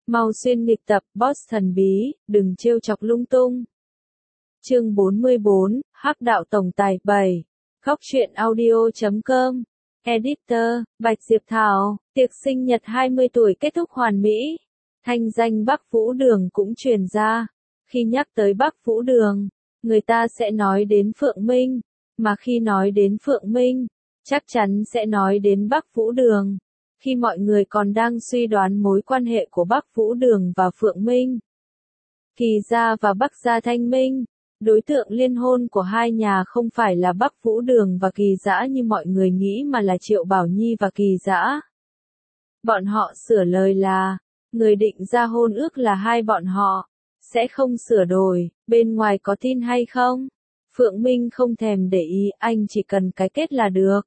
Mau xuyên nghịch tập, boss thần bí, đừng trêu chọc lung tung. Chương 44, Hắc đạo tổng tài 7. Góc truyện audio.com. Editor, Bạch Diệp Thảo, tiệc sinh nhật 20 tuổi kết thúc hoàn mỹ. Thanh danh Bắc Vũ Đường cũng truyền ra. Khi nhắc tới Bắc Vũ Đường, người ta sẽ nói đến Phượng Minh. Mà khi nói đến Phượng Minh, chắc chắn sẽ nói đến Bắc Vũ Đường. Khi mọi người còn đang suy đoán mối quan hệ của Bắc Vũ Đường và Phượng Minh, Kỳ gia và Bắc gia Thanh Minh, đối tượng liên hôn của hai nhà không phải là Bắc Vũ Đường và Kỳ Dã như mọi người nghĩ mà là Triệu Bảo Nhi và Kỳ Dã. Bọn họ sửa lời là, người định ra hôn ước là hai bọn họ, sẽ không sửa đổi, bên ngoài có tin hay không? Phượng Minh không thèm để ý, anh chỉ cần cái kết là được.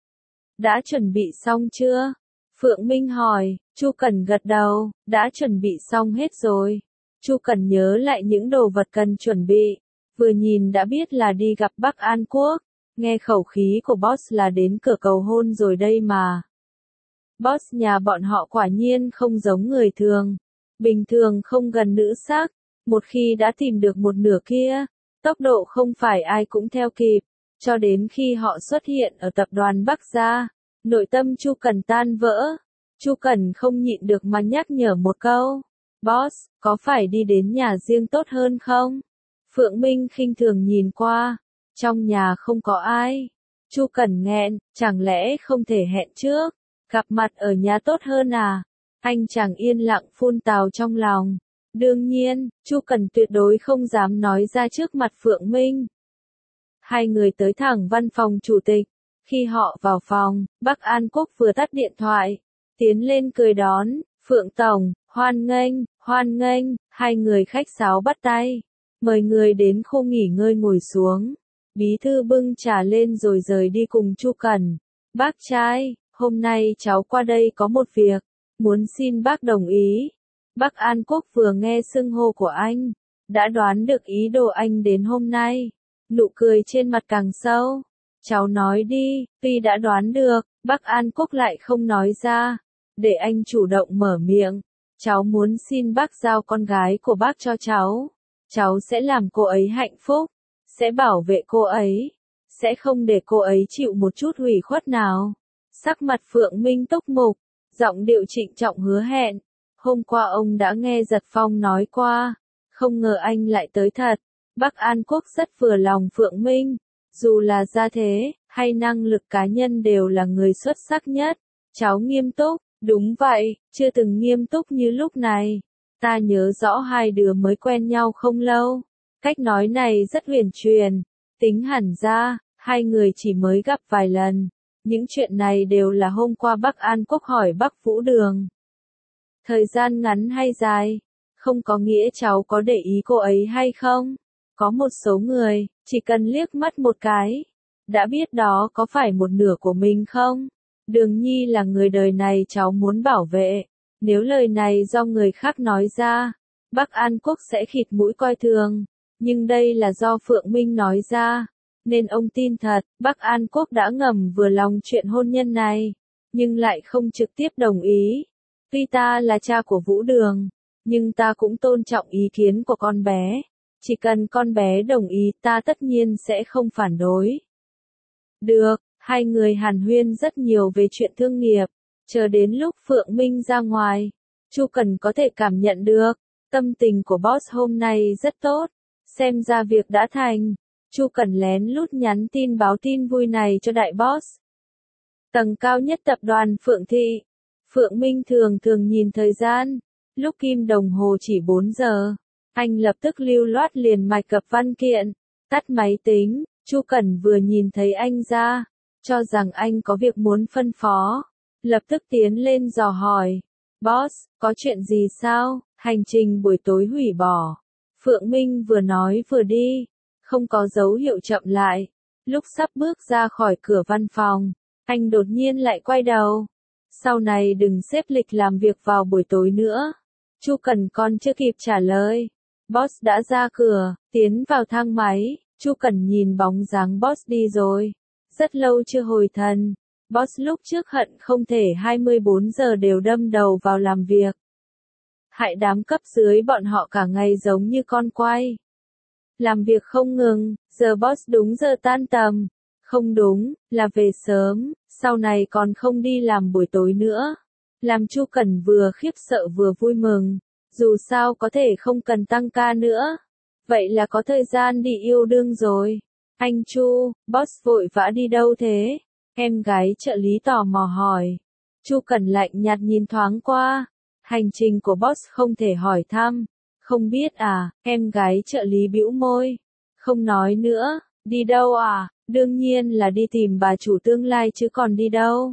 Đã chuẩn bị xong chưa? Phượng Minh hỏi. Chu Cẩn gật đầu, đã chuẩn bị xong hết rồi. Chu Cẩn nhớ lại những đồ vật cần chuẩn bị, vừa nhìn đã biết là đi gặp Bắc An Quốc, nghe khẩu khí của boss là đến cửa cầu hôn rồi đây mà. Boss nhà bọn họ quả nhiên không giống người thường, bình thường không gần nữ sắc, một khi đã tìm được một nửa kia, tốc độ không phải ai cũng theo kịp, cho đến khi họ xuất hiện ở tập đoàn Bắc gia, nội tâm Chu Cẩn tan vỡ. Chu Cẩn không nhịn được mà nhắc nhở một câu, boss, có phải đi đến nhà riêng tốt hơn không? Phượng Minh khinh thường nhìn qua, trong nhà không có ai. Chu Cẩn nghẹn, chẳng lẽ không thể hẹn trước, gặp mặt ở nhà tốt hơn à? Anh chàng yên lặng phun tào trong lòng. Đương nhiên, Chu Cẩn tuyệt đối không dám nói ra trước mặt Phượng Minh. Hai người tới thẳng văn phòng chủ tịch. Khi họ vào phòng, Bắc An Quốc vừa tắt điện thoại, tiến lên cười đón, Phượng Tổng, hoan nghênh, hai người khách sáo bắt tay, mời người đến khu nghỉ ngơi ngồi xuống. Bí thư bưng trà lên rồi rời đi cùng Chu Cẩn. Bác trai, hôm nay cháu qua đây có một việc, muốn xin bác đồng ý. Bắc An Quốc vừa nghe xưng hô của anh, đã đoán được ý đồ anh đến hôm nay, nụ cười trên mặt càng sâu. Cháu nói đi, tuy đã đoán được, Bắc An Quốc lại không nói ra, để anh chủ động mở miệng. Cháu muốn xin bác giao con gái của bác cho cháu. Cháu sẽ làm cô ấy hạnh phúc, sẽ bảo vệ cô ấy, sẽ không để cô ấy chịu một chút hủy khuất nào. Sắc mặt Phượng Minh túc mục, giọng điệu trịnh trọng hứa hẹn. Hôm qua ông đã nghe Giật Phong nói qua, không ngờ anh lại tới thật. Bắc An Quốc rất vừa lòng Phượng Minh. Dù là gia thế, hay năng lực cá nhân đều là người xuất sắc nhất. Cháu nghiêm túc, đúng vậy, chưa từng nghiêm túc như lúc này. Ta nhớ rõ hai đứa mới quen nhau không lâu. Cách nói này rất huyền truyền. Tính hẳn ra, hai người chỉ mới gặp vài lần. Những chuyện này đều là hôm qua Bắc An Quốc hỏi Bắc Vũ Đường. Thời gian ngắn hay dài, không có nghĩa cháu có để ý cô ấy hay không. Có một số người, chỉ cần liếc mắt một cái, đã biết đó có phải một nửa của mình không? Đường Nhi là người đời này cháu muốn bảo vệ. Nếu lời này do người khác nói ra, Bắc An Quốc sẽ khịt mũi coi thường. Nhưng đây là do Phượng Minh nói ra, nên ông tin thật. Bắc An Quốc đã ngầm vừa lòng chuyện hôn nhân này, nhưng lại không trực tiếp đồng ý. Tuy ta là cha của Vũ Đường, nhưng ta cũng tôn trọng ý kiến của con bé. Chỉ cần con bé đồng ý ta tất nhiên sẽ không phản đối. Được, hai người hàn huyên rất nhiều về chuyện thương nghiệp. Chờ đến lúc Phượng Minh ra ngoài, Chu Cẩn có thể cảm nhận được, tâm tình của boss hôm nay rất tốt. Xem ra việc đã thành. Chu Cẩn lén lút nhắn tin báo tin vui này cho đại boss. Tầng cao nhất tập đoàn Phượng Thị. Phượng Minh thường nhìn thời gian. Lúc kim đồng hồ chỉ 4 giờ. Anh lập tức lưu loát liền mạch cập văn kiện, tắt máy tính. Chu Cẩn vừa nhìn thấy anh ra, cho rằng anh có việc muốn phân phó, lập tức tiến lên dò hỏi. Boss, có chuyện gì sao? Hành trình buổi tối hủy bỏ. Phượng Minh vừa nói vừa đi, không có dấu hiệu chậm lại. Lúc sắp bước ra khỏi cửa văn phòng, anh đột nhiên lại quay đầu. Sau này đừng xếp lịch làm việc vào buổi tối nữa. Chu Cẩn còn chưa kịp trả lời, boss đã ra cửa, tiến vào thang máy. Chu Cẩn nhìn bóng dáng boss đi rồi, rất lâu chưa hồi thần. Boss lúc trước hận không thể 24 giờ đều đâm đầu vào làm việc. hại đám cấp dưới bọn họ cả ngày giống như con quay. Làm việc không ngừng, giờ boss đúng giờ tan tầm. Không đúng, là về sớm, sau này còn không đi làm buổi tối nữa. Làm Chu Cẩn vừa khiếp sợ vừa vui mừng, dù sao có thể không cần tăng ca nữa. Vậy là có thời gian đi yêu đương rồi. Anh Chu, boss vội vã đi đâu thế? Em gái trợ lý tò mò hỏi. Chu Cẩn lạnh nhạt nhìn thoáng qua. Hành trình của boss không thể hỏi thăm. Không biết à, em gái trợ lý bĩu môi. Không nói nữa, đi đâu à? Đương nhiên là đi tìm bà chủ tương lai chứ còn đi đâu.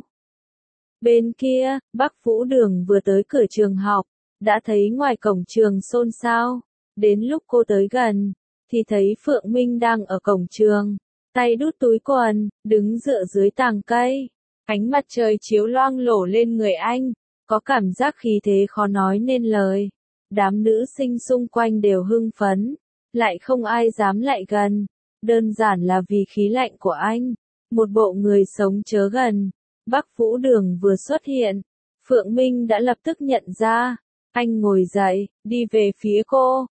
Bên kia, bác Vũ Đường vừa tới cửa trường học, đã thấy ngoài cổng trường xôn xao. Đến lúc cô tới gần, thì thấy Phượng Minh đang ở cổng trường, tay đút túi quần, đứng dựa dưới tàng cây. Ánh mặt trời chiếu loang lổ lên người anh, có cảm giác khí thế khó nói nên lời. Đám nữ sinh xung quanh đều hưng phấn, lại không ai dám lại gần. Đơn giản là vì khí lạnh của anh, một bộ người sống chớ gần. Bác Vũ Đường vừa xuất hiện, Phượng Minh đã lập tức nhận ra. Anh ngồi dậy, đi về phía cô,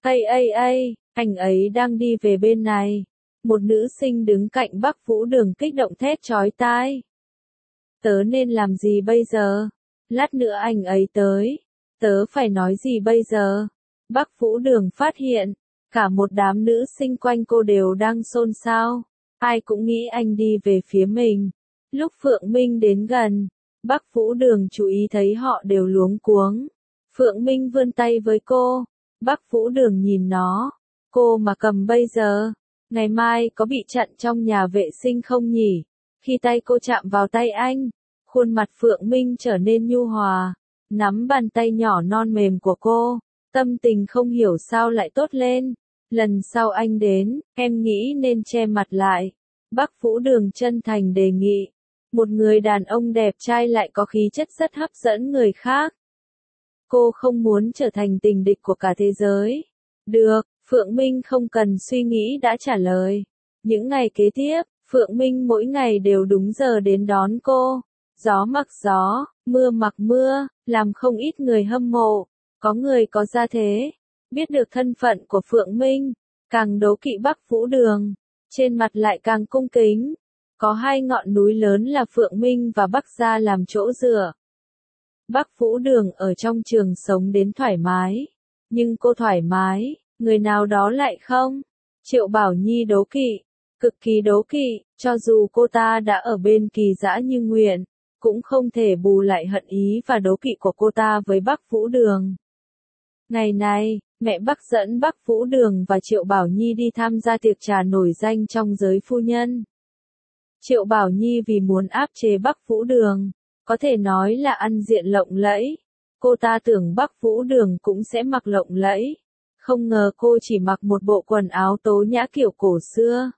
anh ấy đang đi về bên này. Một nữ sinh đứng cạnh bác Vũ Đường kích động thét chói tai. Tớ nên làm gì bây giờ? Lát nữa anh ấy tới, tớ phải nói gì bây giờ? Bác Vũ Đường phát hiện, cả một đám nữ sinh quanh cô đều đang xôn xao. Ai cũng nghĩ anh đi về phía mình. Lúc Phượng Minh đến gần, bác Vũ Đường chú ý thấy họ đều luống cuống. Phượng Minh vươn tay với cô. Bác Vũ Đường nhìn nó. Cô mà cầm bây giờ, ngày mai có bị chặn trong nhà vệ sinh không nhỉ? Khi tay cô chạm vào tay anh, khuôn mặt Phượng Minh trở nên nhu hòa. Nắm bàn tay nhỏ non mềm của cô, tâm tình không hiểu sao lại tốt lên. Lần sau anh đến, em nghĩ nên che mặt lại. Bác Vũ Đường chân thành đề nghị. Một người đàn ông đẹp trai lại có khí chất rất hấp dẫn người khác. Cô không muốn trở thành tình địch của cả thế giới. Được, Phượng Minh không cần suy nghĩ đã trả lời. Những ngày kế tiếp, Phượng Minh mỗi ngày đều đúng giờ đến đón cô. Gió mặc gió, mưa mặc mưa, làm không ít người hâm mộ. Có người có gia thế, biết được thân phận của Phượng Minh, càng đố kỵ Bắc Vũ Đường, trên mặt lại càng cung kính. Có hai ngọn núi lớn là Phượng Minh và Bắc Gia làm chỗ dựa. Bắc Vũ Đường ở trong trường sống đến thoải mái. Nhưng cô thoải mái, người nào đó lại không. Triệu Bảo Nhi đố kỵ, cực kỳ đố kỵ, cho dù cô ta đã ở bên Kỳ Dã như nguyện, cũng không thể bù lại hận ý và đố kỵ của cô ta với Bắc Vũ Đường. Ngày này, mẹ Bắc dẫn Bắc Vũ Đường và Triệu Bảo Nhi đi tham gia tiệc trà nổi danh trong giới phu nhân. Triệu Bảo Nhi vì muốn áp chế Bắc Vũ Đường, có thể nói là ăn diện lộng lẫy. Cô ta tưởng Bắc Vũ Đường cũng sẽ mặc lộng lẫy. Không ngờ cô chỉ mặc một bộ quần áo tố nhã kiểu cổ xưa.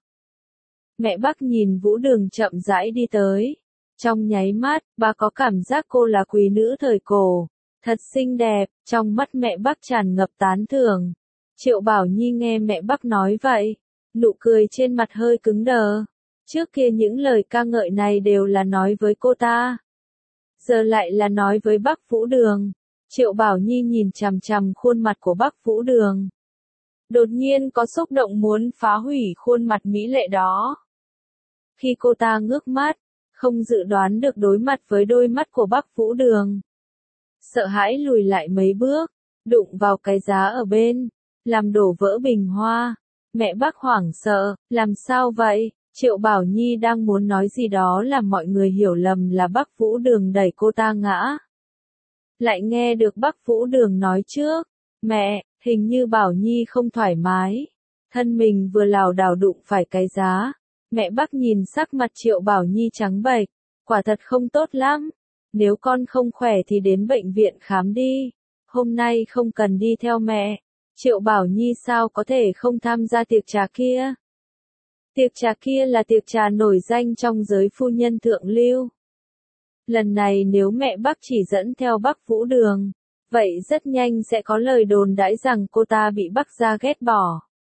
Mẹ Bắc nhìn Vũ Đường chậm rãi đi tới. Trong nháy mắt, bà có cảm giác cô là quý nữ thời cổ. Thật xinh đẹp, trong mắt mẹ Bắc tràn ngập tán thưởng. Triệu Bảo Nhi nghe mẹ Bắc nói vậy, nụ cười trên mặt hơi cứng đờ. Trước kia những lời ca ngợi này đều là nói với cô ta. Giờ lại là nói với Bắc Vũ Đường. Triệu Bảo Nhi nhìn chằm chằm khuôn mặt của Bắc Vũ Đường. Đột nhiên có xúc động muốn phá hủy khuôn mặt mỹ lệ đó. Khi cô ta ngước mắt, không dự đoán được đối mặt với đôi mắt của Bắc Vũ Đường. Sợ hãi lùi lại mấy bước, đụng vào cái giá ở bên, làm đổ vỡ bình hoa. Mẹ Bắc hoảng sợ, làm sao vậy? Triệu Bảo Nhi đang muốn nói gì đó làm mọi người hiểu lầm là Bắc Vũ Đường đẩy cô ta ngã. Lại nghe được Bắc Vũ Đường nói trước, mẹ, hình như Bảo Nhi không thoải mái. Thân mình vừa lảo đảo đụng phải cái giá. Mẹ Bắc nhìn sắc mặt Triệu Bảo Nhi trắng bệch, quả thật không tốt lắm. Nếu con không khỏe thì đến bệnh viện khám đi. Hôm nay không cần đi theo mẹ. Triệu Bảo Nhi sao có thể không tham gia tiệc trà kia? Tiệc trà kia là tiệc trà nổi danh trong giới phu nhân thượng lưu. Lần này nếu mẹ Bắc chỉ dẫn theo Bắc Vũ Đường, vậy rất nhanh sẽ có lời đồn đãi rằng cô ta bị Bắc gia ghét bỏ.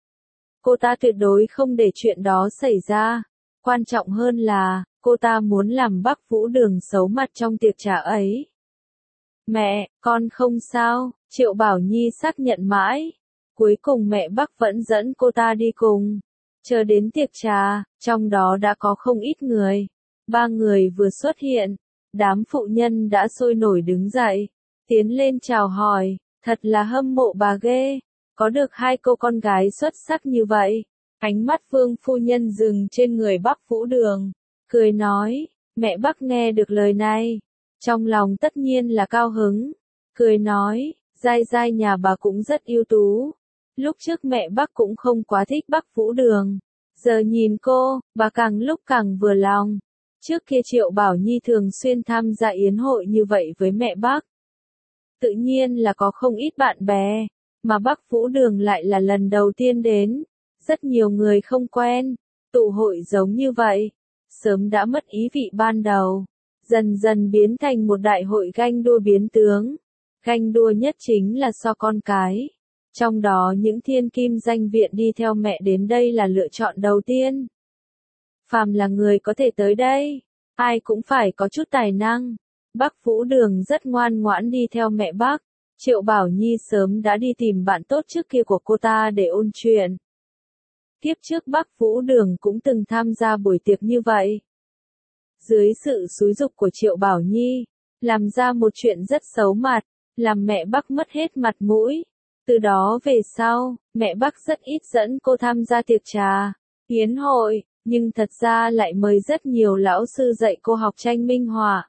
Cô ta tuyệt đối không để chuyện đó xảy ra. Quan trọng hơn là, cô ta muốn làm Bắc Vũ Đường xấu mặt trong tiệc trà ấy. Mẹ, con không sao, Triệu Bảo Nhi xác nhận mãi. Cuối cùng mẹ Bắc vẫn dẫn cô ta đi cùng. Chờ đến tiệc trà, trong đó đã có không ít người. 3 người vừa xuất hiện, đám phụ nhân đã sôi nổi đứng dậy, tiến lên chào hỏi, thật là hâm mộ bà ghê, có được 2 cô con gái xuất sắc như vậy. Ánh mắt Vương phu nhân dừng trên người Bắc Vũ Đường, cười nói, mẹ Bắc nghe được lời này, trong lòng tất nhiên là cao hứng, cười nói, Giai Giai nhà bà cũng rất ưu tú. Lúc trước mẹ Bắc cũng không quá thích Bắc Vũ Đường, giờ nhìn cô, bà càng lúc càng vừa lòng. Trước kia Triệu Bảo Nhi thường xuyên tham gia yến hội như vậy với mẹ Bắc. Tự nhiên là có không ít bạn bè, mà Bắc Vũ Đường lại là lần đầu tiên đến. Rất nhiều người không quen, tụ hội giống như vậy, sớm đã mất ý vị ban đầu, dần dần biến thành một đại hội ganh đua biến tướng. Ganh đua nhất chính là so con cái. Trong đó những thiên kim danh viện đi theo mẹ đến đây là lựa chọn đầu tiên. Phàm là người có thể tới đây, ai cũng phải có chút tài năng. Bắc Vũ Đường rất ngoan ngoãn đi theo mẹ Bắc. Triệu Bảo Nhi sớm đã đi tìm bạn tốt trước kia của cô ta để ôn chuyện. Kiếp trước Bắc Vũ Đường cũng từng tham gia buổi tiệc như vậy. Dưới sự xúi giục của Triệu Bảo Nhi, làm ra một chuyện rất xấu mặt, làm mẹ Bắc mất hết mặt mũi. Từ đó về sau, mẹ Bắc rất ít dẫn cô tham gia tiệc trà, yến hội, nhưng thật ra lại mời rất nhiều lão sư dạy cô học tranh minh họa,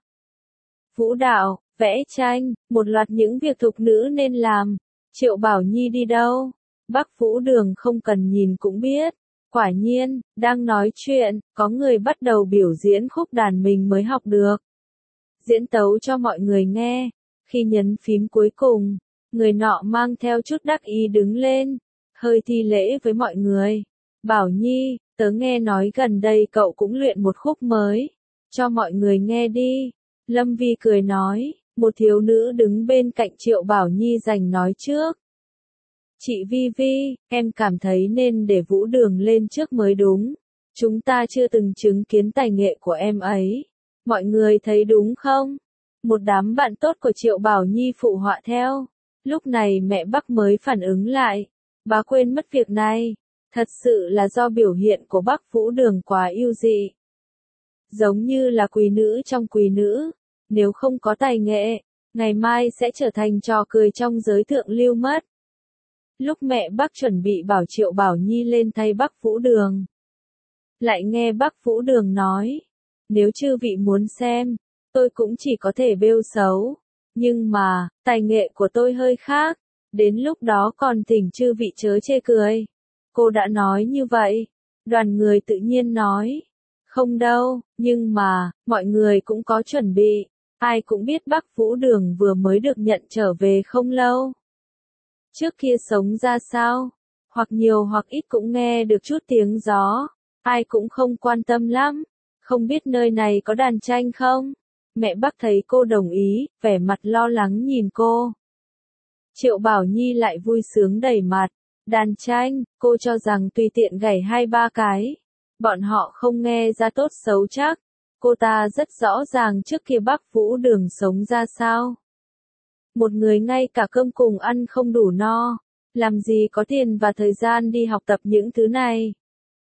vũ đạo, vẽ tranh, một loạt những việc thục nữ nên làm. Triệu Bảo Nhi đi đâu? Bắc Vũ Đường không cần nhìn cũng biết. Quả nhiên, đang nói chuyện, có người bắt đầu biểu diễn khúc đàn mình mới học được. Diễn tấu cho mọi người nghe. Khi nhấn phím cuối cùng, người nọ mang theo chút đắc ý đứng lên, hơi thi lễ với mọi người. Bảo Nhi, tớ nghe nói gần đây cậu cũng luyện một khúc mới, cho mọi người nghe đi. Lâm Vi cười nói, một thiếu nữ đứng bên cạnh Triệu Bảo Nhi giành nói trước. Chị Vi Vi, em cảm thấy nên để Vũ Đường lên trước mới đúng. Chúng ta chưa từng chứng kiến tài nghệ của em ấy. Mọi người thấy đúng không? Một đám bạn tốt của Triệu Bảo Nhi phụ họa theo. Lúc này mẹ Bắc mới phản ứng lại. Bà quên mất việc này. Thật sự là do biểu hiện của Bắc Vũ Đường quá ưu dị. Giống như là quý nữ trong quý nữ. Nếu không có tài nghệ, ngày mai sẽ trở thành trò cười trong giới thượng lưu mất. Lúc mẹ Bắc chuẩn bị bảo Triệu Bảo Nhi lên thay Bắc Vũ Đường, lại nghe Bắc Vũ Đường nói, nếu chư vị muốn xem, tôi cũng chỉ có thể bêu xấu, nhưng mà, tài nghệ của tôi hơi khác, đến lúc đó còn thỉnh chư vị chớ chê cười. Cô đã nói như vậy, đoàn người tự nhiên nói, không đâu, nhưng mà, mọi người cũng có chuẩn bị, ai cũng biết Bắc Vũ Đường vừa mới được nhận trở về không lâu. Trước kia sống ra sao, hoặc nhiều hoặc ít cũng nghe được chút tiếng gió, ai cũng không quan tâm lắm, không biết nơi này có đàn tranh không? Mẹ Bắc thấy cô đồng ý, vẻ mặt lo lắng nhìn cô. Triệu Bảo Nhi lại vui sướng đầy mặt, đàn tranh, cô cho rằng tùy tiện gảy 2-3 cái, bọn họ không nghe ra tốt xấu chắc, cô ta rất rõ ràng trước kia Bắc Vũ Đường sống ra sao. Một người ngay cả cơm cùng ăn không đủ no, làm gì có tiền và thời gian đi học tập những thứ này.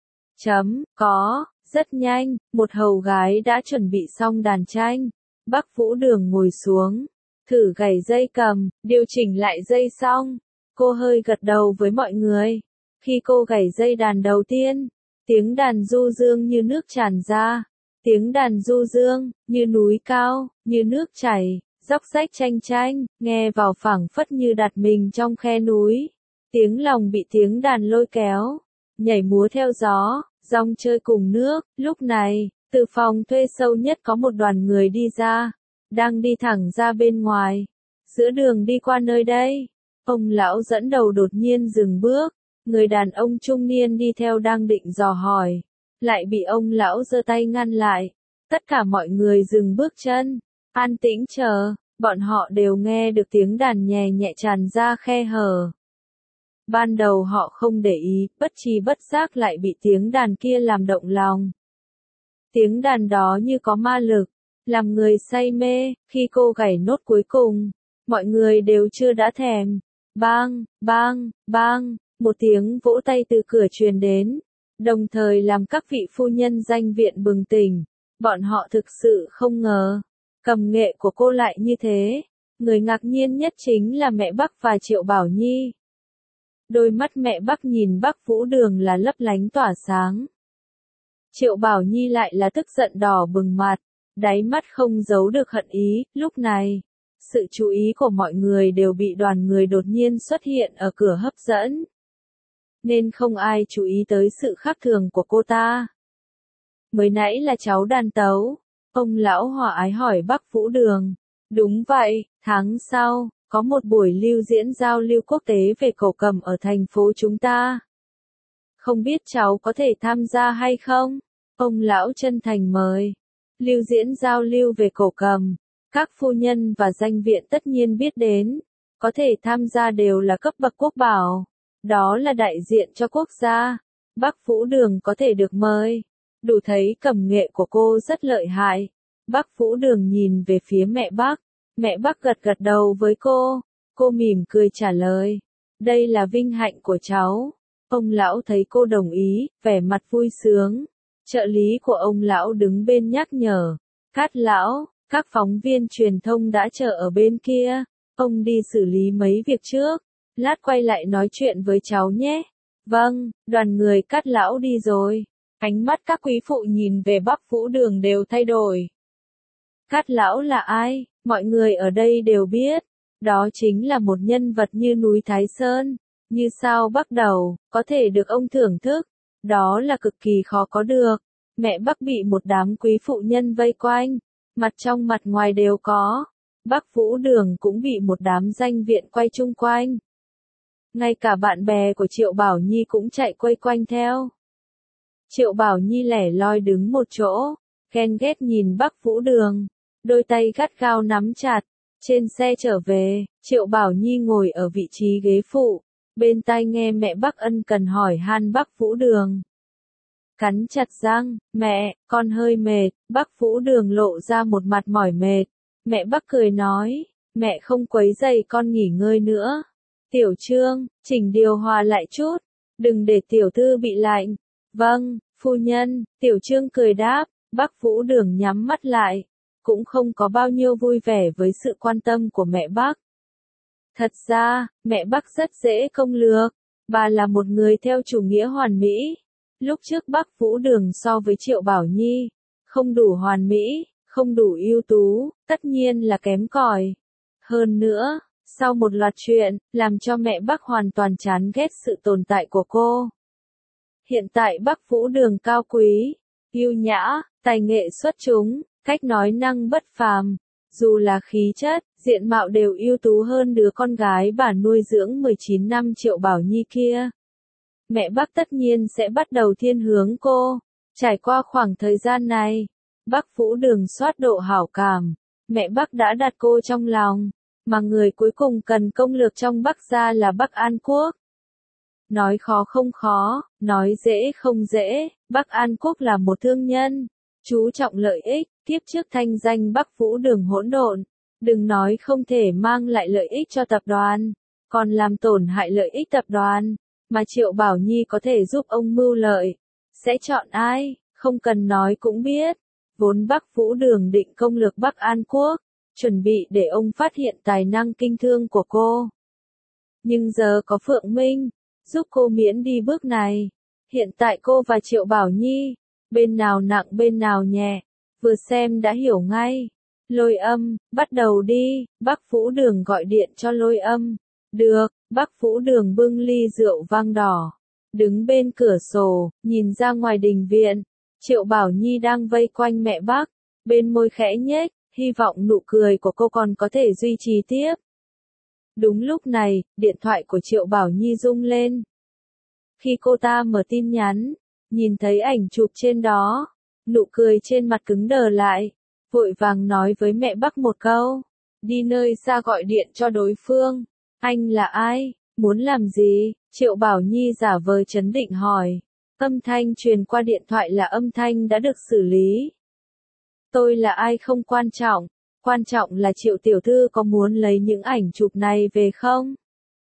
Rất nhanh, một hầu gái đã chuẩn bị xong đàn tranh. Bắc Vũ Đường ngồi xuống, thử gảy dây cầm, điều chỉnh lại dây xong. Cô hơi gật đầu với mọi người. Khi cô gảy dây đàn đầu tiên, tiếng đàn du dương như nước tràn ra. Tiếng đàn du dương, như núi cao, như nước chảy. Dốc rách chanh chanh, nghe vào phảng phất như đặt mình trong khe núi. Tiếng lòng bị tiếng đàn lôi kéo, nhảy múa theo gió, rong chơi cùng nước. Lúc này, từ phòng thuê sâu nhất có một đoàn người đi ra, đang đi thẳng ra bên ngoài. Giữa đường đi qua nơi đây, ông lão dẫn đầu đột nhiên dừng bước, người đàn ông trung niên đi theo đang định dò hỏi, lại bị ông lão giơ tay ngăn lại. Tất cả mọi người dừng bước chân, an tĩnh chờ, bọn họ đều nghe được tiếng đàn nhẹ nhẹ tràn ra khe hở. Ban đầu họ không để ý, bất tri bất giác lại bị tiếng đàn kia làm động lòng. Tiếng đàn đó như có ma lực, làm người say mê. Khi cô gảy nốt cuối cùng, mọi người đều chưa đã thèm. Bang, bang, bang, một tiếng vỗ tay từ cửa truyền đến, đồng thời làm các vị phu nhân danh viện bừng tỉnh. Bọn họ thực sự không ngờ, cầm nghệ của cô lại như thế. Người ngạc nhiên nhất chính là mẹ Bắc và Triệu Bảo Nhi. Đôi mắt mẹ Bắc nhìn Bắc Vũ Đường là lấp lánh tỏa sáng. Triệu Bảo Nhi lại là tức giận đỏ bừng mặt, đáy mắt không giấu được hận ý. Lúc này, sự chú ý của mọi người đều bị đoàn người đột nhiên xuất hiện ở cửa hấp dẫn. Nên không ai chú ý tới sự khác thường của cô ta. Mới nãy là cháu đàn tấu. Ông lão hòa ái hỏi Bắc Vũ Đường. Đúng vậy, tháng sau, có một buổi lưu diễn giao lưu quốc tế về cổ cầm ở thành phố chúng ta. Không biết cháu có thể tham gia hay không? Ông lão chân thành mời. Lưu diễn giao lưu về cổ cầm. Các phu nhân và danh viện tất nhiên biết đến. Có thể tham gia đều là cấp bậc quốc bảo. Đó là đại diện cho quốc gia. Bắc Vũ Đường có thể được mời. Đủ thấy cầm nghệ của cô rất lợi hại. Bắc Vũ Đường nhìn về phía mẹ Bắc. Mẹ Bắc gật gật đầu với cô. Cô mỉm cười trả lời. Đây là vinh hạnh của cháu. Ông lão thấy cô đồng ý, vẻ mặt vui sướng. Trợ lý của ông lão đứng bên nhắc nhở. Cát lão, các phóng viên truyền thông đã chờ ở bên kia. Ông đi xử lý mấy việc trước. Lát quay lại nói chuyện với cháu nhé. Vâng, đoàn người Cát lão đi rồi. Ánh mắt các quý phụ nhìn về Bắc Vũ Đường đều thay đổi. Cát lão là ai? Mọi người ở đây đều biết. Đó chính là một nhân vật như núi Thái Sơn. Như sao Bắc đầu, có thể được ông thưởng thức. Đó là cực kỳ khó có được. Mẹ Bắc bị một đám quý phụ nhân vây quanh. Mặt trong mặt ngoài đều có. Bắc Vũ Đường cũng bị một đám danh viện quay chung quanh. Ngay cả bạn bè của Triệu Bảo Nhi cũng chạy quay quanh theo. Triệu Bảo Nhi lẻ loi đứng một chỗ, ghen ghét nhìn Bắc Vũ Đường, đôi tay gắt gao nắm chặt. Trên xe trở về, Triệu Bảo Nhi ngồi ở vị trí ghế phụ, bên tai nghe mẹ Bắc ân cần hỏi han Bắc Vũ Đường. Cắn chặt răng, mẹ, con hơi mệt. Bắc Vũ Đường lộ ra một mặt mỏi mệt. Mẹ Bắc cười nói, mẹ không quấy rầy con nghỉ ngơi nữa. Tiểu Trương, chỉnh điều hòa lại chút, đừng để tiểu thư bị lạnh. Vâng, phu nhân. Tiểu Trương cười đáp. Bắc Vũ Đường nhắm mắt lại, cũng không có bao nhiêu vui vẻ với sự quan tâm của mẹ Bắc. Thật ra, mẹ Bắc rất dễ công lược, bà là một người theo chủ nghĩa hoàn mỹ. Lúc trước Bắc Vũ Đường so với Triệu Bảo Nhi, không đủ hoàn mỹ, không đủ ưu tú, tất nhiên là kém cỏi. Hơn nữa, sau một loạt chuyện, làm cho mẹ Bắc hoàn toàn chán ghét sự tồn tại của cô. Hiện tại Bắc Vũ Đường cao quý, yêu nhã, tài nghệ xuất chúng, cách nói năng bất phàm, dù là khí chất, diện mạo đều ưu tú hơn đứa con gái bà nuôi dưỡng 19 năm Triệu Bảo Nhi kia. Mẹ Bắc tất nhiên sẽ bắt đầu thiên hướng cô. Trải qua khoảng thời gian này, Bắc Vũ Đường soát độ hảo cảm, mẹ Bắc đã đặt cô trong lòng, mà người cuối cùng cần công lược trong Bắc gia là Bắc An Quốc. Nói khó không khó, nói dễ không dễ, Bắc An Quốc là một thương nhân, chú trọng lợi ích, kiếp trước thanh danh Bắc Vũ Đường hỗn độn, đừng nói không thể mang lại lợi ích cho tập đoàn, còn làm tổn hại lợi ích tập đoàn, mà Triệu Bảo Nhi có thể giúp ông mưu lợi. Sẽ chọn ai, không cần nói cũng biết. Vốn Bắc Vũ Đường định công lược Bắc An Quốc, chuẩn bị để ông phát hiện tài năng kinh thương của cô. Nhưng giờ có Phượng Minh, giúp cô miễn đi bước này. Hiện tại cô và Triệu Bảo Nhi, bên nào nặng bên nào nhẹ, vừa xem đã hiểu ngay. Lôi Âm, bắt đầu đi. Bắc Vũ Đường gọi điện cho Lôi Âm. Được. Bắc Vũ Đường bưng ly rượu vang đỏ, đứng bên cửa sổ, nhìn ra ngoài đình viện. Triệu Bảo Nhi đang vây quanh mẹ Bắc, bên môi khẽ nhếch, hy vọng nụ cười của cô còn có thể duy trì tiếp. Đúng lúc này, điện thoại của Triệu Bảo Nhi rung lên. Khi cô ta mở tin nhắn, nhìn thấy ảnh chụp trên đó, nụ cười trên mặt cứng đờ lại, vội vàng nói với mẹ Bắc một câu, đi nơi xa gọi điện cho đối phương. Anh là ai? Muốn làm gì? Triệu Bảo Nhi giả vờ trấn định hỏi. Âm thanh truyền qua điện thoại là âm thanh đã được xử lý. Tôi là ai không quan trọng, Quan trọng là Triệu tiểu thư có muốn lấy những ảnh chụp này về không?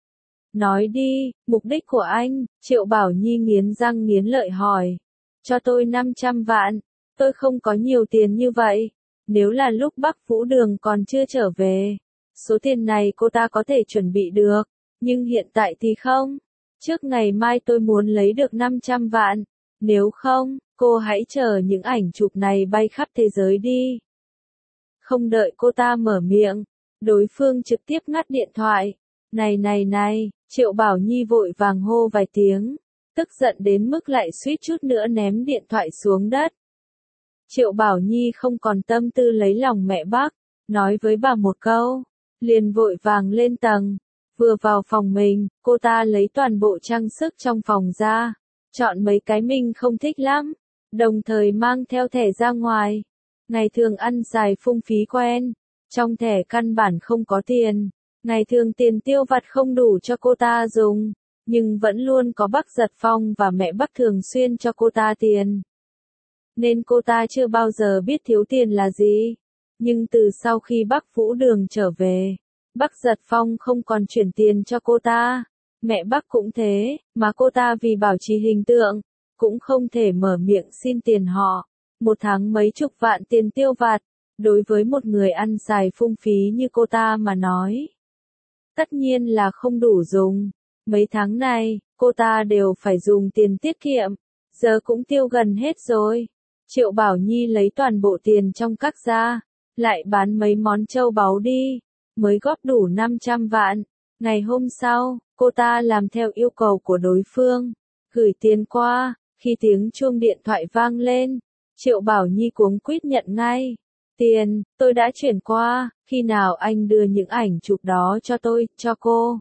Nói đi, mục đích của anh, Triệu Bảo Nhi nghiến răng nghiến lợi hỏi. Cho tôi 500 vạn, tôi không có nhiều tiền như vậy. Nếu là lúc Bắc Vũ Đường còn chưa trở về, số tiền này cô ta có thể chuẩn bị được, nhưng hiện tại thì không. Trước ngày mai tôi muốn lấy được 500 vạn, nếu không, cô hãy chờ những ảnh chụp này bay khắp thế giới đi. Không đợi cô ta mở miệng, đối phương trực tiếp ngắt điện thoại. Này, Triệu Bảo Nhi vội vàng hô vài tiếng, tức giận đến mức lại suýt chút nữa ném điện thoại xuống đất. Triệu Bảo Nhi không còn tâm tư lấy lòng mẹ bác, nói với bà một câu, liền vội vàng lên tầng. Vừa vào phòng mình, cô ta lấy toàn bộ trang sức trong phòng ra, chọn mấy cái mình không thích lắm, đồng thời mang theo thẻ ra ngoài. Ngày thường ăn xài phung phí quen, trong thẻ căn bản không có tiền, ngày thường tiền tiêu vặt không đủ cho cô ta dùng, nhưng vẫn luôn có Bắc Giật Phong và mẹ Bắc thường xuyên cho cô ta tiền. Nên cô ta chưa bao giờ biết thiếu tiền là gì. Nhưng từ sau khi Bắc Vũ Đường trở về, Bắc Giật Phong không còn chuyển tiền cho cô ta. Mẹ Bắc cũng thế, mà cô ta vì bảo trì hình tượng, cũng không thể mở miệng xin tiền họ. Một tháng mấy chục vạn tiền tiêu vặt, đối với một người ăn xài phung phí như cô ta mà nói, tất nhiên là không đủ dùng. Mấy tháng này, cô ta đều phải dùng tiền tiết kiệm, giờ cũng tiêu gần hết rồi. Triệu Bảo Nhi lấy toàn bộ tiền trong các ra, lại bán mấy món châu báu đi, mới góp đủ 500 vạn. Ngày hôm sau, cô ta làm theo yêu cầu của đối phương, gửi tiền qua. Khi tiếng chuông điện thoại vang lên, Triệu Bảo Nhi cuống quýt nhận ngay. Tiền, tôi đã chuyển qua, khi nào anh đưa những ảnh chụp đó cho tôi, cho cô?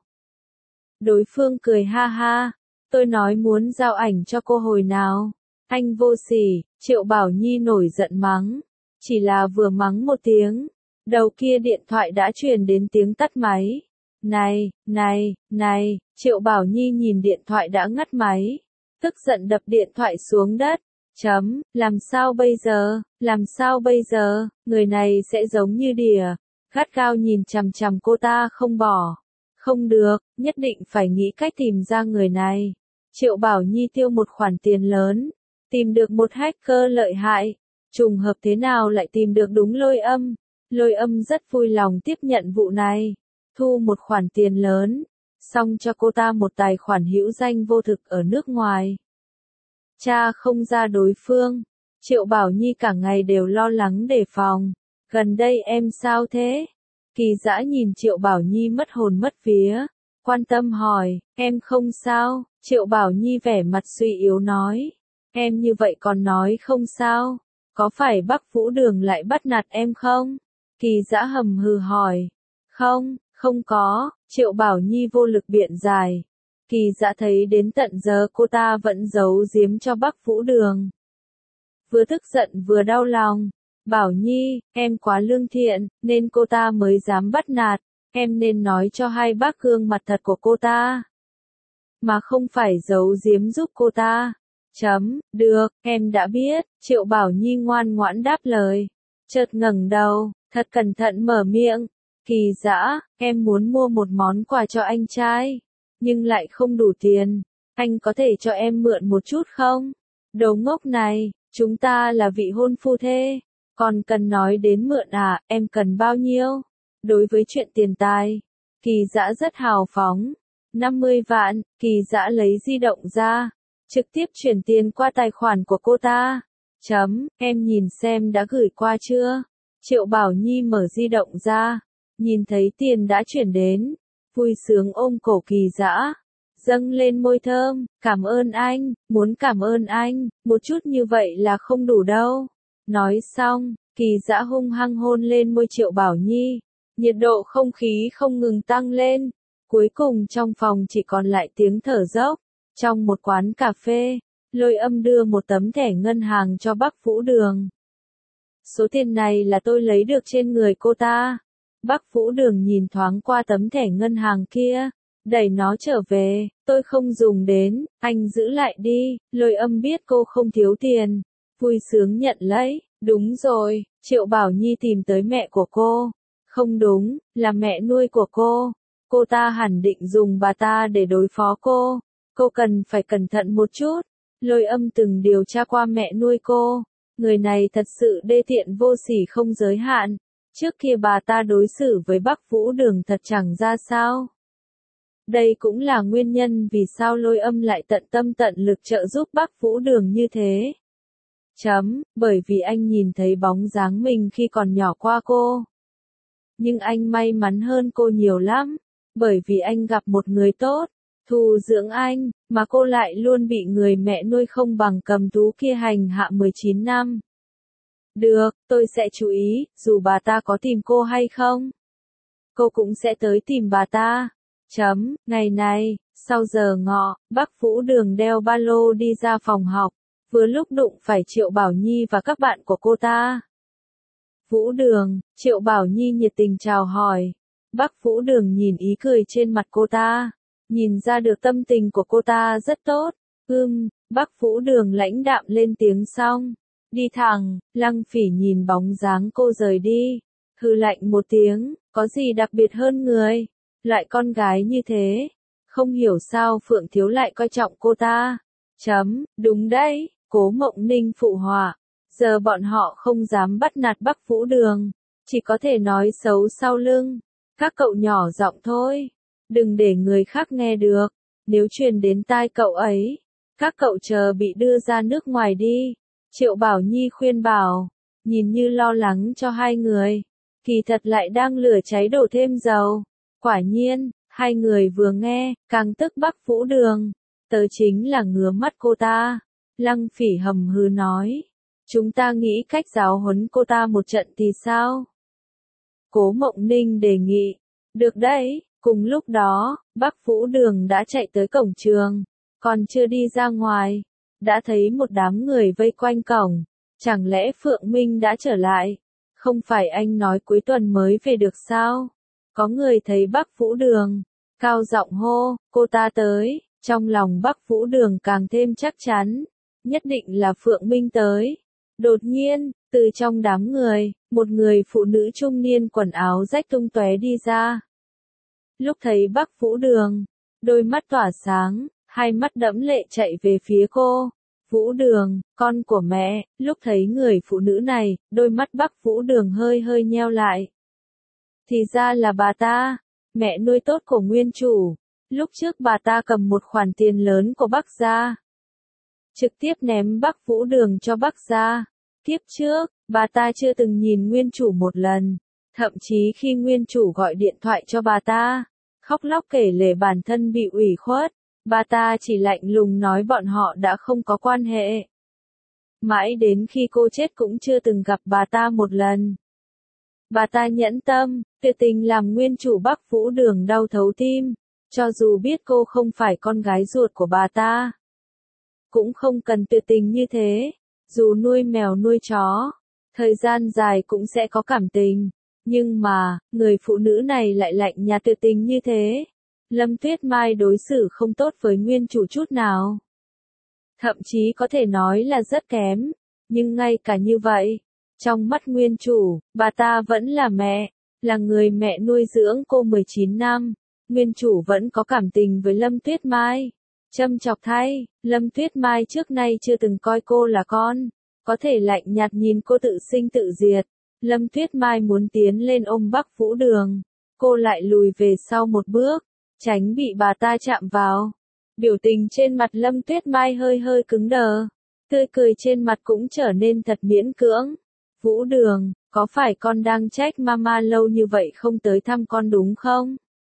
Đối phương cười ha ha, tôi nói muốn giao ảnh cho cô hồi nào? Anh vô sỉ, Triệu Bảo Nhi nổi giận mắng. Chỉ là vừa mắng một tiếng, đầu kia điện thoại đã truyền đến tiếng tắt máy. Này, Triệu Bảo Nhi nhìn điện thoại đã ngắt máy, tức giận đập điện thoại xuống đất. Làm sao bây giờ, người này sẽ giống như đỉa, gắt gao nhìn chằm chằm cô ta không bỏ. Không được, nhất định phải nghĩ cách tìm ra người này. Triệu Bảo Nhi tiêu một khoản tiền lớn, tìm được một hacker lợi hại. Trùng hợp thế nào lại tìm được đúng Lôi Âm. Lôi Âm rất vui lòng tiếp nhận vụ này, thu một khoản tiền lớn, xong cho cô ta một tài khoản hữu danh vô thực ở nước ngoài. Cha không ra đối phương, Triệu Bảo Nhi cả ngày đều lo lắng đề phòng. Gần đây em sao thế? Kỳ Dã nhìn Triệu Bảo Nhi mất hồn mất vía, quan tâm hỏi, em không sao? Triệu Bảo Nhi vẻ mặt suy yếu nói, em như vậy còn nói không sao? Có phải Bắc Vũ Đường lại bắt nạt em không? Kỳ Dã hầm hừ hỏi. Không có, Triệu Bảo Nhi vô lực biện giải. Kỳ Dã thấy đến tận giờ cô ta vẫn giấu giếm cho Bắc Vũ Đường. Vừa tức giận vừa đau lòng. Bảo Nhi, em quá lương thiện, nên cô ta mới dám bắt nạt. Em nên nói cho hai bác gương mặt thật của cô ta, mà không phải giấu giếm giúp cô ta. Được, em đã biết. Triệu Bảo Nhi ngoan ngoãn đáp lời. Chợt ngẩng đầu, thật cẩn thận mở miệng. Kỳ Dã, em muốn mua một món quà cho anh trai, nhưng lại không đủ tiền. Anh có thể cho em mượn một chút không? Đồ ngốc này, chúng ta là vị hôn phu thê, còn cần nói đến mượn à? Em cần bao nhiêu? Đối với chuyện tiền tài, Kỳ Dã rất hào phóng. 50 vạn. Kỳ Dã lấy di động ra, trực tiếp chuyển tiền qua tài khoản của cô ta. Em nhìn xem đã gửi qua chưa? Triệu Bảo Nhi mở di động ra, nhìn thấy tiền đã chuyển đến, vui sướng ôm cổ Kỳ Dã, dâng lên môi thơm. Cảm ơn anh, muốn cảm ơn anh, một chút như vậy là không đủ đâu. Nói xong, Kỳ Dã hung hăng hôn lên môi Triệu Bảo Nhi. Nhiệt độ không khí không ngừng tăng lên. Cuối cùng trong phòng chỉ còn lại tiếng thở dốc. Trong một quán cà phê, Lôi Âm đưa một tấm thẻ ngân hàng cho Bắc Vũ Đường. Số tiền này là tôi lấy được trên người cô ta. Bắc Vũ Đường nhìn thoáng qua tấm thẻ ngân hàng kia, đẩy nó trở về. Tôi không dùng đến, anh giữ lại đi. Lôi Âm biết cô không thiếu tiền, vui sướng nhận lấy. Đúng rồi, Triệu Bảo Nhi tìm tới mẹ của cô. Không đúng, là mẹ nuôi của cô. Cô ta hẳn định dùng bà ta để đối phó cô. Cô cần phải cẩn thận một chút. Lôi Âm từng điều tra qua mẹ nuôi cô. Người này thật sự đê tiện vô sỉ không giới hạn. Trước kia bà ta đối xử với Bắc Vũ Đường thật chẳng ra sao. Đây cũng là nguyên nhân vì sao Lôi Âm lại tận tâm tận lực trợ giúp Bắc Vũ Đường như thế. Bởi vì anh nhìn thấy bóng dáng mình khi còn nhỏ qua cô. Nhưng anh may mắn hơn cô nhiều lắm, bởi vì anh gặp một người tốt, thu dưỡng anh, mà cô lại luôn bị người mẹ nuôi không bằng cầm thú kia hành hạ 19 năm. Được, tôi sẽ chú ý, dù bà ta có tìm cô hay không. Cô cũng sẽ tới tìm bà ta. Ngày này, sau giờ ngọ, Bắc Vũ Đường đeo ba lô đi ra phòng học, vừa lúc đụng phải Triệu Bảo Nhi và các bạn của cô ta. Vũ Đường, Triệu Bảo Nhi nhiệt tình chào hỏi. Bắc Vũ Đường nhìn ý cười trên mặt cô ta, nhìn ra được tâm tình của cô ta rất tốt. Bắc Vũ Đường lãnh đạm lên tiếng xong. Đi thẳng, Lăng Phỉ nhìn bóng dáng cô rời đi. Hừ lạnh một tiếng, có gì đặc biệt hơn người? Loại con gái như thế. Không hiểu sao Phượng Thiếu lại coi trọng cô ta. Đúng đấy, Cố Mộng Ninh phụ họa. Giờ bọn họ không dám bắt nạt Bắc Vũ Đường, chỉ có thể nói xấu sau lưng. Các cậu nhỏ giọng thôi, đừng để người khác nghe được, nếu truyền đến tai cậu ấy, các cậu chờ bị đưa ra nước ngoài đi. Triệu Bảo Nhi khuyên bảo, nhìn như lo lắng cho hai người, kỳ thật lại đang lửa cháy đổ thêm dầu. Quả nhiên, hai người vừa nghe, càng tức Bắc Vũ Đường, tớ chính là ngứa mắt cô ta. Lăng Phỉ hầm hừ nói. Chúng ta nghĩ cách giáo huấn cô ta một trận thì sao? Cố Mộng Ninh đề nghị. Được đấy, cùng lúc đó, Bắc Vũ Đường đã chạy tới cổng trường, còn chưa đi ra ngoài, đã thấy một đám người vây quanh cổng. Chẳng lẽ Phượng Minh đã trở lại? Không phải anh nói cuối tuần mới về được sao? Có người thấy Bắc Vũ Đường, cao giọng hô, cô ta tới, trong lòng Bắc Vũ Đường càng thêm chắc chắn, nhất định là Phượng Minh tới. Đột nhiên, từ trong đám người, một người phụ nữ trung niên quần áo rách tung tóe đi ra. Lúc thấy Bắc Vũ Đường, đôi mắt tỏa sáng, hai mắt đẫm lệ chạy về phía cô. Vũ Đường, con của mẹ. Lúc thấy người phụ nữ này, đôi mắt Bắc Vũ Đường hơi hơi nheo lại. Thì ra là bà ta, mẹ nuôi tốt của nguyên chủ. Lúc trước bà ta cầm một khoản tiền lớn của Bắc gia, trực tiếp ném Bắc Vũ Đường cho Bắc gia. Kiếp trước, bà ta chưa từng nhìn nguyên chủ một lần. Thậm chí khi nguyên chủ gọi điện thoại cho bà ta, khóc lóc kể lể bản thân bị ủy khuất, bà ta chỉ lạnh lùng nói bọn họ đã không có quan hệ. Mãi đến khi cô chết cũng chưa từng gặp bà ta một lần. Bà ta nhẫn tâm, tuyệt tình làm nguyên chủ Bắc Vũ Đường đau thấu tim, cho dù biết cô không phải con gái ruột của bà ta. Cũng không cần tuyệt tình như thế, dù nuôi mèo nuôi chó, thời gian dài cũng sẽ có cảm tình. Nhưng mà, người phụ nữ này lại lạnh nhạt tuyệt tình như thế. Lâm Tuyết Mai đối xử không tốt với nguyên chủ chút nào. Thậm chí có thể nói là rất kém. Nhưng ngay cả như vậy, trong mắt nguyên chủ, bà ta vẫn là mẹ, là người mẹ nuôi dưỡng cô 19 năm. Nguyên chủ vẫn có cảm tình với Lâm Tuyết Mai. Châm chọc thay, Lâm Tuyết Mai trước nay chưa từng coi cô là con, có thể lạnh nhạt nhìn cô tự sinh tự diệt. Lâm Tuyết Mai muốn tiến lên ôm Bắc Vũ Đường, cô lại lùi về sau một bước, tránh bị bà ta chạm vào. Biểu tình trên mặt Lâm Tuyết Mai hơi hơi cứng đờ, tươi cười trên mặt cũng trở nên thật miễn cưỡng. Vũ Đường, có phải con đang trách mama lâu như vậy không tới thăm con đúng không?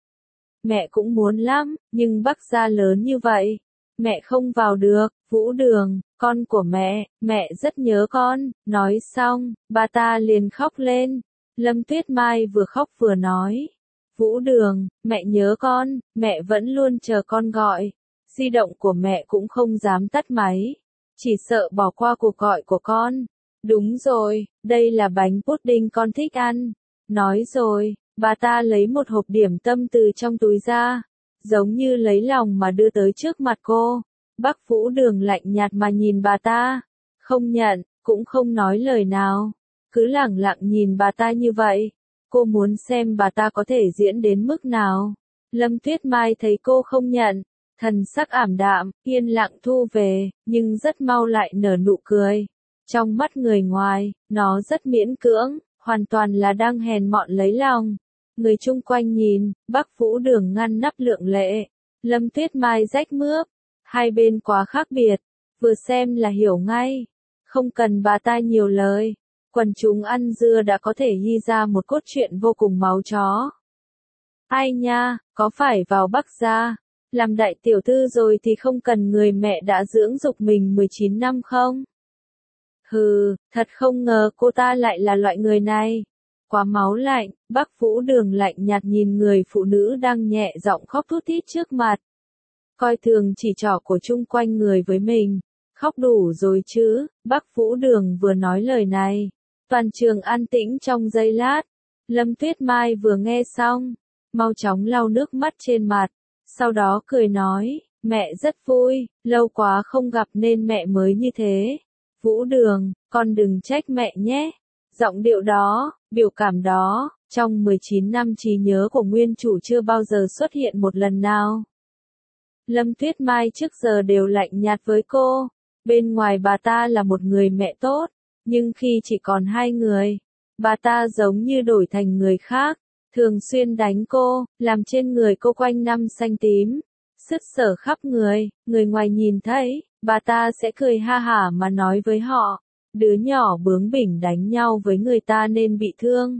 Mẹ cũng muốn lắm, nhưng Bắc gia lớn như vậy, mẹ không vào được. Vũ Đường, con của mẹ rất nhớ con. Nói xong, bà ta liền khóc lên. Lâm Tuyết Mai vừa khóc vừa nói. Vũ Đường, mẹ nhớ con, mẹ vẫn luôn chờ con gọi. Di động của mẹ cũng không dám tắt máy, chỉ sợ bỏ qua cuộc gọi của con. Đúng rồi, đây là bánh pudding con thích ăn. Nói rồi, bà ta lấy một hộp điểm tâm từ trong túi ra, giống như lấy lòng mà đưa tới trước mặt cô. Bắc Vũ Đường lạnh nhạt mà nhìn bà ta, không nhận, cũng không nói lời nào. cứ lẳng lặng nhìn bà ta như vậy. Cô muốn xem bà ta có thể diễn đến mức nào. Lâm Tuyết Mai thấy cô không nhận, thần sắc ảm đạm, yên lặng thu về, nhưng rất mau lại nở nụ cười. Trong mắt người ngoài, nó rất miễn cưỡng, hoàn toàn là đang hèn mọn lấy lòng. Người chung quanh nhìn, Bắc Vũ Đường ngăn nắp lượng lệ, Lâm Tuyết Mai rách mướp, hai bên quá khác biệt, vừa xem là hiểu ngay. Không cần bà ta nhiều lời, quần chúng ăn dưa đã có thể ghi ra một cốt truyện vô cùng máu chó. Ai nha, có phải vào Bắc gia, làm đại tiểu thư rồi thì không cần người mẹ đã dưỡng dục mình 19 năm không? Hừ, thật không ngờ cô ta lại là loại người này. Quá máu lạnh, Bắc Vũ Đường lạnh nhạt nhìn người phụ nữ đang nhẹ giọng khóc thút thít trước mặt. Coi thường chỉ trỏ của chung quanh người với mình. Khóc đủ rồi chứ, Bắc Vũ Đường vừa nói lời này. Toàn trường an tĩnh trong giây lát. Lâm Tuyết Mai vừa nghe xong, mau chóng lau nước mắt trên mặt. Sau đó cười nói, mẹ rất vui, lâu quá không gặp nên mẹ mới như thế. Vũ Đường, con đừng trách mẹ nhé. Giọng điệu đó, biểu cảm đó, trong 19 năm trí nhớ của nguyên chủ chưa bao giờ xuất hiện một lần nào. Lâm Tuyết Mai trước giờ đều lạnh nhạt với cô. Bên ngoài bà ta là một người mẹ tốt, nhưng khi chỉ còn hai người, bà ta giống như đổi thành người khác, thường xuyên đánh cô, làm trên người cô quanh năm xanh tím, sứt sở khắp người, người ngoài nhìn thấy, bà ta sẽ cười ha hả mà nói với họ, đứa nhỏ bướng bỉnh đánh nhau với người ta nên bị thương.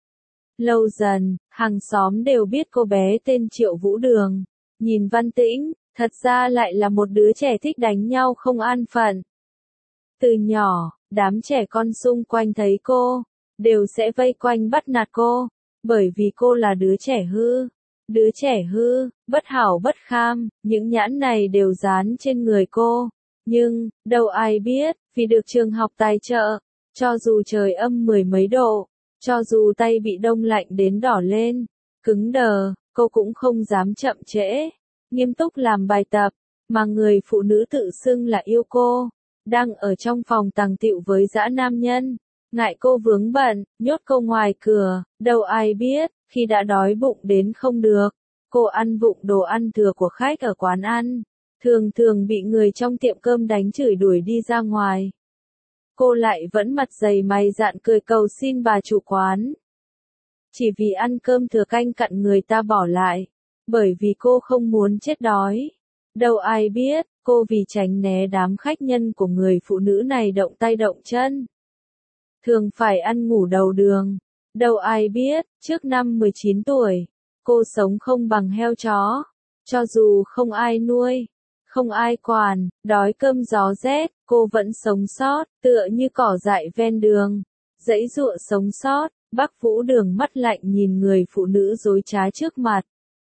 Lâu dần, hàng xóm đều biết cô bé tên Triệu Vũ Đường, nhìn Văn Tĩnh, thật ra lại là một đứa trẻ thích đánh nhau không an phận. Từ nhỏ, đám trẻ con xung quanh thấy cô, đều sẽ vây quanh bắt nạt cô, bởi vì cô là đứa trẻ hư. Đứa trẻ hư, bất hảo bất kham, những nhãn này đều dán trên người cô. Nhưng, đâu ai biết, vì được trường học tài trợ, cho dù trời âm 10 mấy độ, cho dù tay bị đông lạnh đến đỏ lên, cứng đờ, cô cũng không dám chậm trễ, nghiêm túc làm bài tập, mà người phụ nữ tự xưng là yêu cô, đang ở trong phòng tàng tịu với dã nam nhân, ngại cô vướng bận, nhốt cô ngoài cửa, đâu ai biết, khi đã đói bụng đến không được, cô ăn vụng đồ ăn thừa của khách ở quán ăn, thường thường bị người trong tiệm cơm đánh chửi đuổi đi ra ngoài. Cô lại vẫn mặt dày mày dạn cười cầu xin bà chủ quán. Chỉ vì ăn cơm thừa canh cặn người ta bỏ lại, bởi vì cô không muốn chết đói. Đâu ai biết, cô vì tránh né đám khách nhân của người phụ nữ này động tay động chân. Thường phải ăn ngủ đầu đường. Đâu ai biết, trước năm 19 tuổi, cô sống không bằng heo chó. Cho dù không ai nuôi, không ai quản, đói cơm gió rét, cô vẫn sống sót, tựa như cỏ dại ven đường. Giãy giụa sống sót, Bắc Vũ Đường mắt lạnh nhìn người phụ nữ dối trá trước mặt.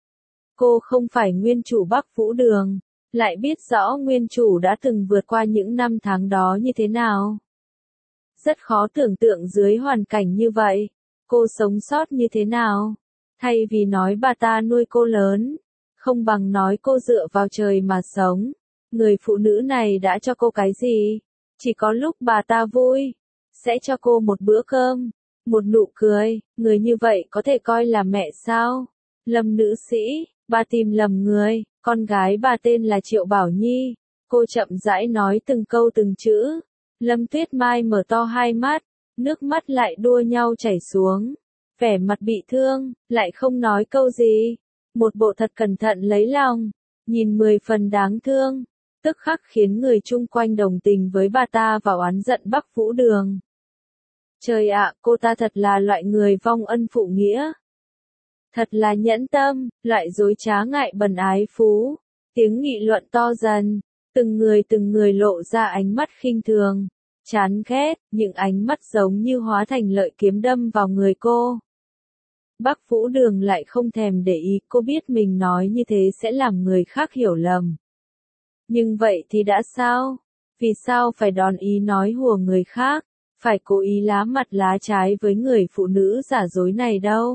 Cô không phải nguyên chủ Bắc Vũ Đường, lại biết rõ nguyên chủ đã từng vượt qua những năm tháng đó như thế nào. Rất khó tưởng tượng dưới hoàn cảnh như vậy, cô sống sót như thế nào. Thay vì nói bà ta nuôi cô lớn, không bằng nói cô dựa vào trời mà sống. Người phụ nữ này đã cho cô cái gì? Chỉ có lúc bà ta vui, sẽ cho cô một bữa cơm, một nụ cười. Người như vậy có thể coi là mẹ sao? Lâm nữ sĩ, bà tìm lầm người, con gái bà tên là Triệu Bảo Nhi. Cô chậm rãi nói từng câu từng chữ. Lâm Tuyết Mai mở to hai mắt, nước mắt lại đua nhau chảy xuống. Vẻ mặt bị thương, lại không nói câu gì. Một bộ thật cẩn thận lấy lòng, nhìn 10 phần đáng thương, tức khắc khiến người chung quanh đồng tình với bà ta và oán giận Bắc Vũ Đường. Trời ạ, cô ta thật là loại người vong ân phụ nghĩa. Thật là nhẫn tâm, loại dối trá ngại bần ái phú. Tiếng nghị luận to dần, từng người lộ ra ánh mắt khinh thường, chán ghét, những ánh mắt giống như hóa thành lợi kiếm đâm vào người cô. Bắc Vũ Đường lại không thèm để ý, cô biết mình nói như thế sẽ làm người khác hiểu lầm. Nhưng vậy thì đã sao? Vì sao phải đón ý nói hùa người khác, phải cố ý lá mặt lá trái với người phụ nữ giả dối này đâu?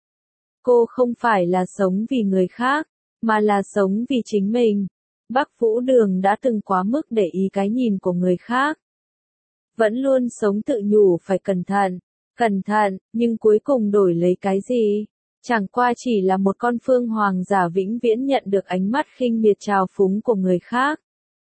Cô không phải là sống vì người khác, mà là sống vì chính mình. Bắc Vũ Đường đã từng quá mức để ý cái nhìn của người khác. Vẫn luôn sống tự nhủ phải cẩn thận, Cẩn thận, nhưng cuối cùng đổi lấy cái gì? Chẳng qua chỉ là một con phương hoàng giả vĩnh viễn nhận được ánh mắt khinh miệt trào phúng của người khác.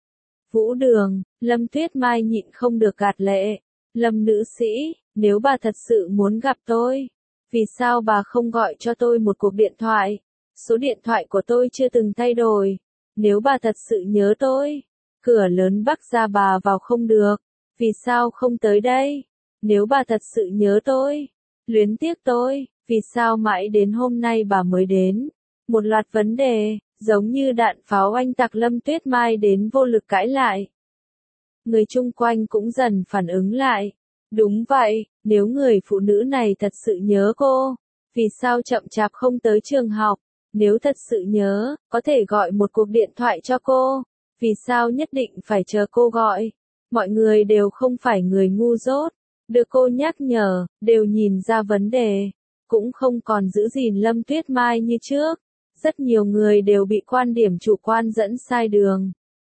Vũ Đường, Lâm Tuyết Mai nhịn không được gạt lệ. Lâm nữ sĩ, nếu bà thật sự muốn gặp tôi, vì sao bà không gọi cho tôi một cuộc điện thoại? Số điện thoại của tôi chưa từng thay đổi. Nếu bà thật sự nhớ tôi, cửa lớn bắc ra bà vào không được. Vì sao không tới đây? Nếu bà thật sự nhớ tôi, luyến tiếc tôi, vì sao mãi đến hôm nay bà mới đến? Một loạt vấn đề, giống như đạn pháo oanh tạc. Lâm Tuyết Mai đến vô lực cãi lại. Người chung quanh cũng dần phản ứng lại. Đúng vậy, nếu người phụ nữ này thật sự nhớ cô, vì sao chậm chạp không tới trường học? Nếu thật sự nhớ, có thể gọi một cuộc điện thoại cho cô, vì sao nhất định phải chờ cô gọi? Mọi người đều không phải người ngu dốt, được cô nhắc nhở, đều nhìn ra vấn đề, cũng không còn giữ gìn Lâm Tuyết Mai như trước. Rất nhiều người đều bị quan điểm chủ quan dẫn sai đường,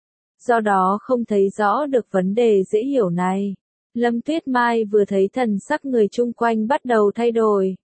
do đó không thấy rõ được vấn đề dễ hiểu này. Lâm Tuyết Mai vừa thấy thần sắc người chung quanh bắt đầu thay đổi,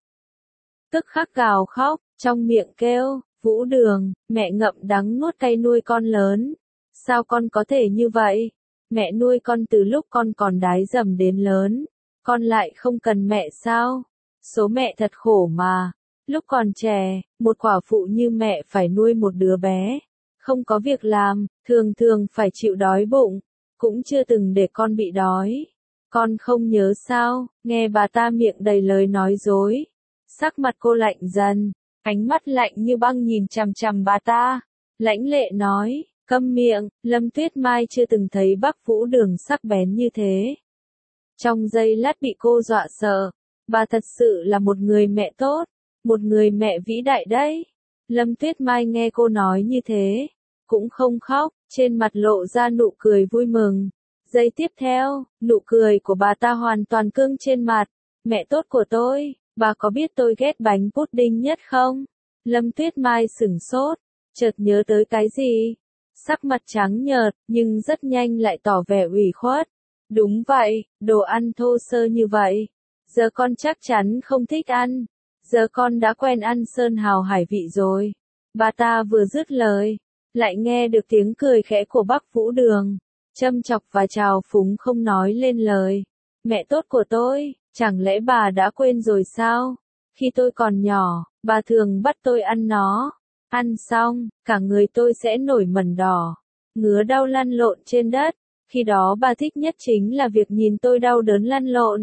tức khắc gào khóc, trong miệng kêu, Vũ Đường, mẹ ngậm đắng nuốt cay nuôi con lớn. Sao con có thể như vậy? Mẹ nuôi con từ lúc con còn đái dầm đến lớn, con lại không cần mẹ sao? Số mẹ thật khổ mà. Lúc còn trẻ, một quả phụ như mẹ phải nuôi một đứa bé, không có việc làm, thường thường phải chịu đói bụng, cũng chưa từng để con bị đói. Con không nhớ sao? Nghe bà ta miệng đầy lời nói dối, sắc mặt cô lạnh dần, ánh mắt lạnh như băng nhìn chằm chằm bà ta, lãnh lệ nói, câm miệng. Lâm Tuyết Mai chưa từng thấy bác Vũ Đường sắc bén như thế. Trong giây lát bị cô dọa sợ, bà thật sự là một người mẹ tốt, một người mẹ vĩ đại đấy. Lâm Tuyết Mai nghe cô nói như thế, cũng không khóc, trên mặt lộ ra nụ cười vui mừng. Giây tiếp theo, nụ cười của bà ta hoàn toàn cương trên mặt. Mẹ tốt của tôi, bà có biết tôi ghét bánh pudding nhất không? Lâm Tuyết Mai sửng sốt, chợt nhớ tới cái gì? Sắc mặt trắng nhợt, nhưng rất nhanh lại tỏ vẻ ủy khuất. Đúng vậy, đồ ăn thô sơ như vậy. Giờ con chắc chắn không thích ăn. Giờ con đã quen ăn sơn hào hải vị rồi. Bà ta vừa dứt lời, lại nghe được tiếng cười khẽ của bác Vũ Đường, châm chọc và trào phúng không nói lên lời. Mẹ tốt của tôi, chẳng lẽ bà đã quên rồi sao? Khi tôi còn nhỏ, bà thường bắt tôi ăn nó. Ăn xong, cả người tôi sẽ nổi mẩn đỏ, ngứa đau lăn lộn trên đất. Khi đó bà thích nhất chính là việc nhìn tôi đau đớn lăn lộn.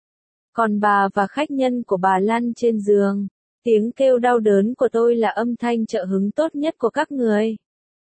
Còn bà và khách nhân của bà lăn trên giường, tiếng kêu đau đớn của tôi là âm thanh trợ hứng tốt nhất của các người.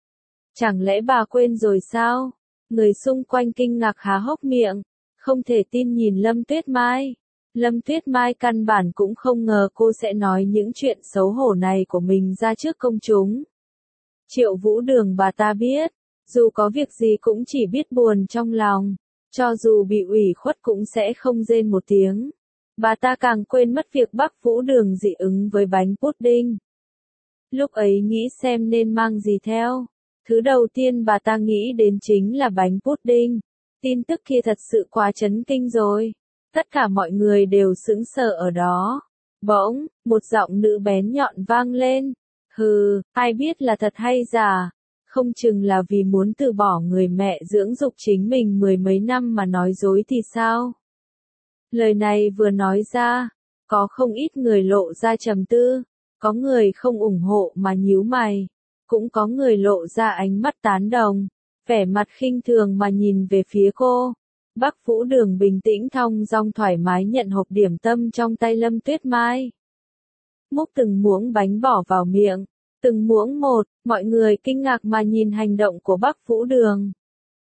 Chẳng lẽ bà quên rồi sao? Người xung quanh kinh ngạc há hốc miệng, không thể tin nhìn Lâm Tuyết Mai. Lâm Tuyết Mai căn bản cũng không ngờ cô sẽ nói những chuyện xấu hổ này của mình ra trước công chúng. Triệu Vũ Đường bà ta biết, dù có việc gì cũng chỉ biết buồn trong lòng, cho dù bị ủy khuất cũng sẽ không rên một tiếng. Bà ta càng quên mất việc bác Vũ Đường dị ứng với bánh pudding. Lúc ấy nghĩ xem nên mang gì theo. Thứ đầu tiên bà ta nghĩ đến chính là bánh pudding. Tin tức kia thật sự quá chấn kinh rồi. Tất cả mọi người đều sững sờ ở đó. Bỗng, một giọng nữ bén nhọn vang lên. Hừ, ai biết là thật hay giả. Không chừng là vì muốn từ bỏ người mẹ dưỡng dục chính mình mười mấy năm mà nói dối thì sao? Lời này vừa nói ra, có không ít người lộ ra trầm tư, có người không ủng hộ mà nhíu mày, cũng có người lộ ra ánh mắt tán đồng, vẻ mặt khinh thường mà nhìn về phía cô. Bác Vũ Đường bình tĩnh thong dong thoải mái nhận hộp điểm tâm trong tay Lâm Tuyết Mai. Múc từng muỗng bánh bỏ vào miệng, từng muỗng một, mọi người kinh ngạc mà nhìn hành động của bác Vũ Đường.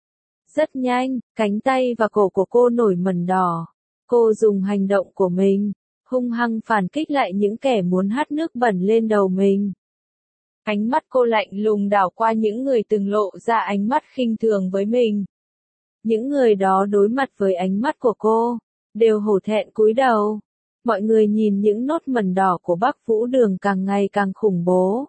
Rất nhanh, cánh tay và cổ của cô nổi mẩn đỏ. Cô dùng hành động của mình, hung hăng phản kích lại những kẻ muốn hắt nước bẩn lên đầu mình. Ánh mắt cô lạnh lùng đảo qua những người từng lộ ra ánh mắt khinh thường với mình. Những người đó đối mặt với ánh mắt của cô, đều hổ thẹn cúi đầu. Mọi người nhìn những nốt mẩn đỏ của bác Vũ Đường càng ngày càng khủng bố.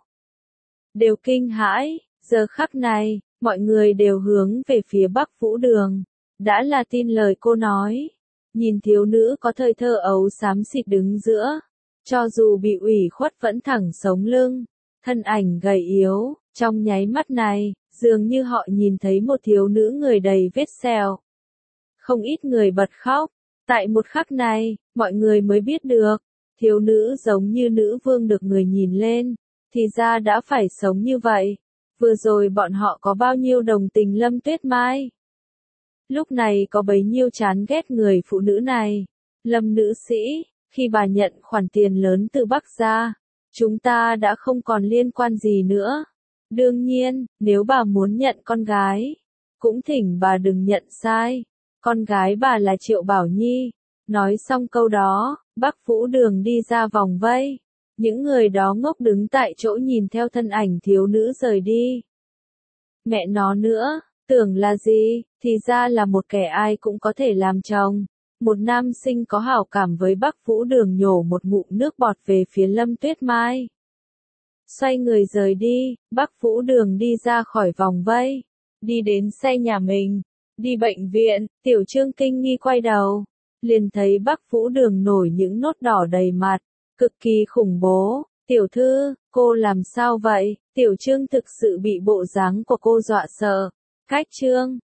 Đều kinh hãi, giờ khắc này, mọi người đều hướng về phía bác Vũ Đường. Đã là tin lời cô nói. nhìn thiếu nữ có thời thơ ấu xám xịt đứng giữa, cho dù bị ủy khuất vẫn thẳng sống lưng, thân ảnh gầy yếu, trong nháy mắt này, dường như họ nhìn thấy một thiếu nữ người đầy vết sẹo. Không ít người bật khóc, tại một khắc này, mọi người mới biết được, thiếu nữ giống như nữ vương được người nhìn lên, thì ra đã phải sống như vậy. Vừa rồi bọn họ có bao nhiêu đồng tình Lâm Tuyết Mai. Lúc này có bấy nhiêu chán ghét người phụ nữ này. Lâm nữ sĩ, khi bà nhận khoản tiền lớn từ Bắc ra, chúng ta đã không còn liên quan gì nữa. Đương nhiên, nếu bà muốn nhận con gái, cũng thỉnh bà đừng nhận sai. Con gái bà là Triệu Bảo Nhi. Nói xong câu đó, Bắc Vũ Đường đi ra vòng vây. Những người đó ngốc đứng tại chỗ nhìn theo thân ảnh thiếu nữ rời đi. Mẹ nó nữa, tưởng là gì, thì ra là một kẻ ai cũng có thể làm chồng. Một nam sinh có hảo cảm với Bắc Vũ Đường nhổ một ngụm nước bọt về phía Lâm Tuyết Mai. Xoay người rời đi, Bắc Vũ Đường đi ra khỏi vòng vây. Đi đến xe nhà mình. Đi bệnh viện, Tiểu Trương kinh nghi quay đầu. Liền thấy Bắc Vũ Đường nổi những nốt đỏ đầy mặt. Cực kỳ khủng bố. Tiểu thư, cô làm sao vậy? Tiểu Trương thực sự bị bộ dáng của cô dọa sợ. Cách Trương,